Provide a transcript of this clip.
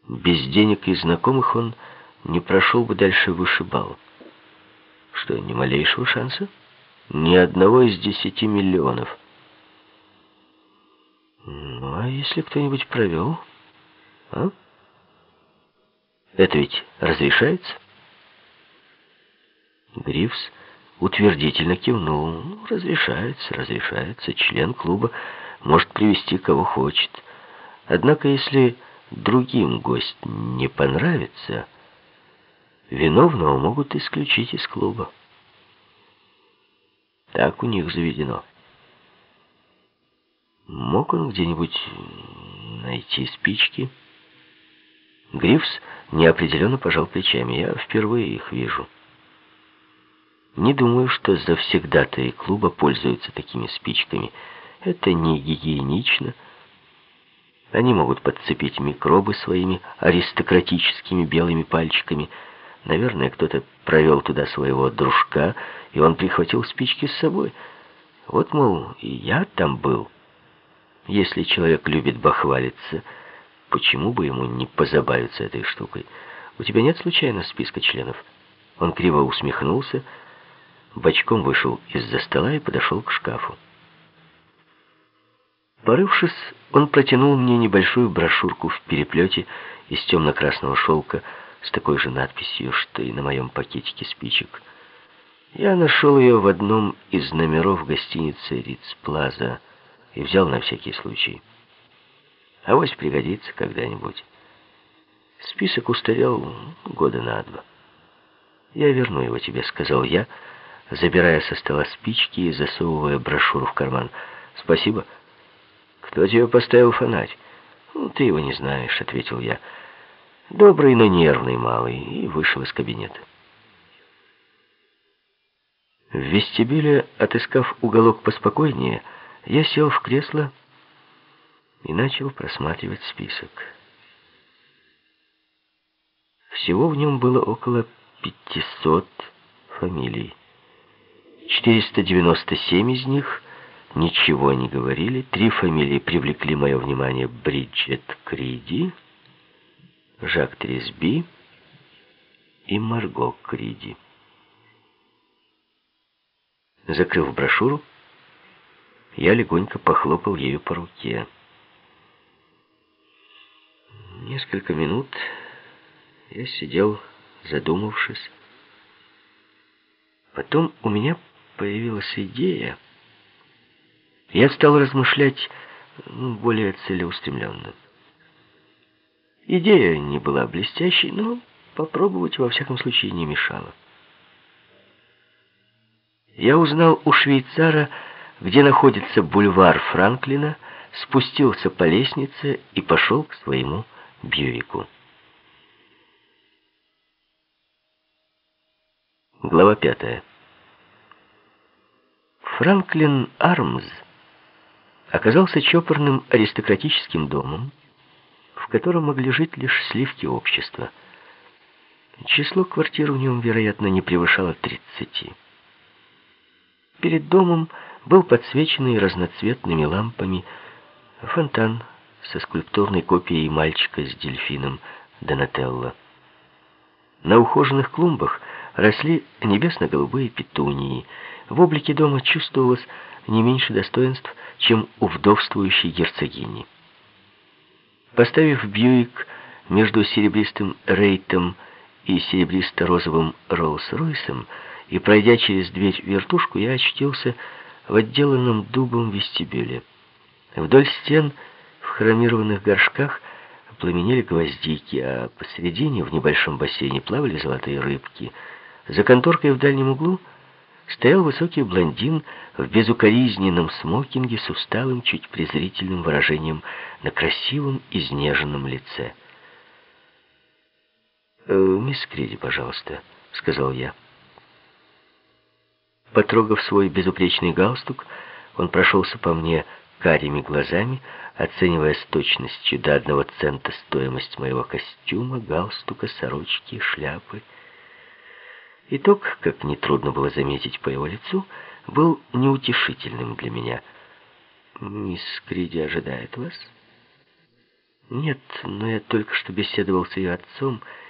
Без денег и знакомых он не прошел бы дальше вышибал. Что, ни малейшего шанса? Ни одного из 10 миллионов. Ну, а если кто-нибудь провел? А? Это ведь разрешается? Грифс утвердительно кивнул. Ну, разрешается. Член клуба может привести кого хочет. Однако, если другим гость не понравится, виновного могут исключить из клуба. Так у них заведено. Мог он где-нибудь найти спички? Грифс неопределенно пожал плечами. Я впервые их вижу. Не думаю, что завсегдатаи клуба пользуются такими спичками. Это не гигиенично. Они могут подцепить микробы своими аристократическими белыми пальчиками. Наверное, кто-то провел туда своего дружка, и он прихватил спички с собой. Вот, мол, и я там был. Если человек любит бахвалиться, почему бы ему не позабавиться этой штукой? У тебя нет случайно списка членов? Он криво усмехнулся, бочком вышел из-за стола и подошел к шкафу. Порывшись, он протянул мне небольшую брошюрку в переплете из темно-красного шелка с такой же надписью, что и на моем пакетике спичек. Я нашел ее в одном из номеров гостиницы «Ритц Плаза» и взял на всякий случай. Авось пригодится когда-нибудь. Список устарел года на 2. «Я верну его тебе», — сказал я, забирая со стола спички и засовывая брошюру в карман. «Спасибо». «Кто тебе поставил фонарь?» «Ну, ты его не знаешь», — ответил я. «Добрый, но нервный малый», и вышел из кабинета. В вестибюле, отыскав уголок поспокойнее, я сел в кресло и начал просматривать список. Всего в нем было около 500 фамилий. 497 из них ничего не говорили. 3 фамилии привлекли мое внимание: Бриджет Криди, Жак Тресби и Марго Криди. Закрыв брошюру, я легонько похлопал ею по руке. Несколько минут я сидел, задумавшись. Потом у меня появилась идея. Я стал размышлять более целеустремленно. Идея не была блестящей, но попробовать во всяком случае не мешало. Я узнал у швейцара, где находится бульвар Франклина, спустился по лестнице и пошел к своему Бьюику. Глава 5. Франклин Армз оказался чопорным аристократическим домом, в котором могли жить лишь сливки общества. Число квартир в нем, вероятно, не превышало 30. Перед домом был подсвеченный разноцветными лампами фонтан со скульптурной копией мальчика с дельфином Донателло. На ухоженных клумбах росли небесно-голубые петунии. В облике дома чувствовалось не меньше достоинств, чем у вдовствующей герцогини. Поставив Бьюик между серебристым Рейтом и серебристо-розовым Роллс-Ройсом и пройдя через дверь-вертушку, я очутился в отделанном дубом вестибюле. Вдоль стен в хромированных горшках пламенели гвоздики, а посередине в небольшом бассейне плавали золотые рыбки. За конторкой в дальнем углу стоял высокий блондин в безукоризненном смокинге с усталым, чуть презрительным выражением на красивом, изнеженном лице. «Мисс Криди, пожалуйста», — сказал я. Потрогав свой безупречный галстук, он прошелся по мне карими глазами, оценивая с точностью до 1 цента стоимость моего костюма, галстука, сорочки, шляпы. Итог, как нетрудно было заметить по его лицу, был неутешительным для меня. «Мисс Криди ожидает вас?» Нет, но я только что беседовал с ее отцом,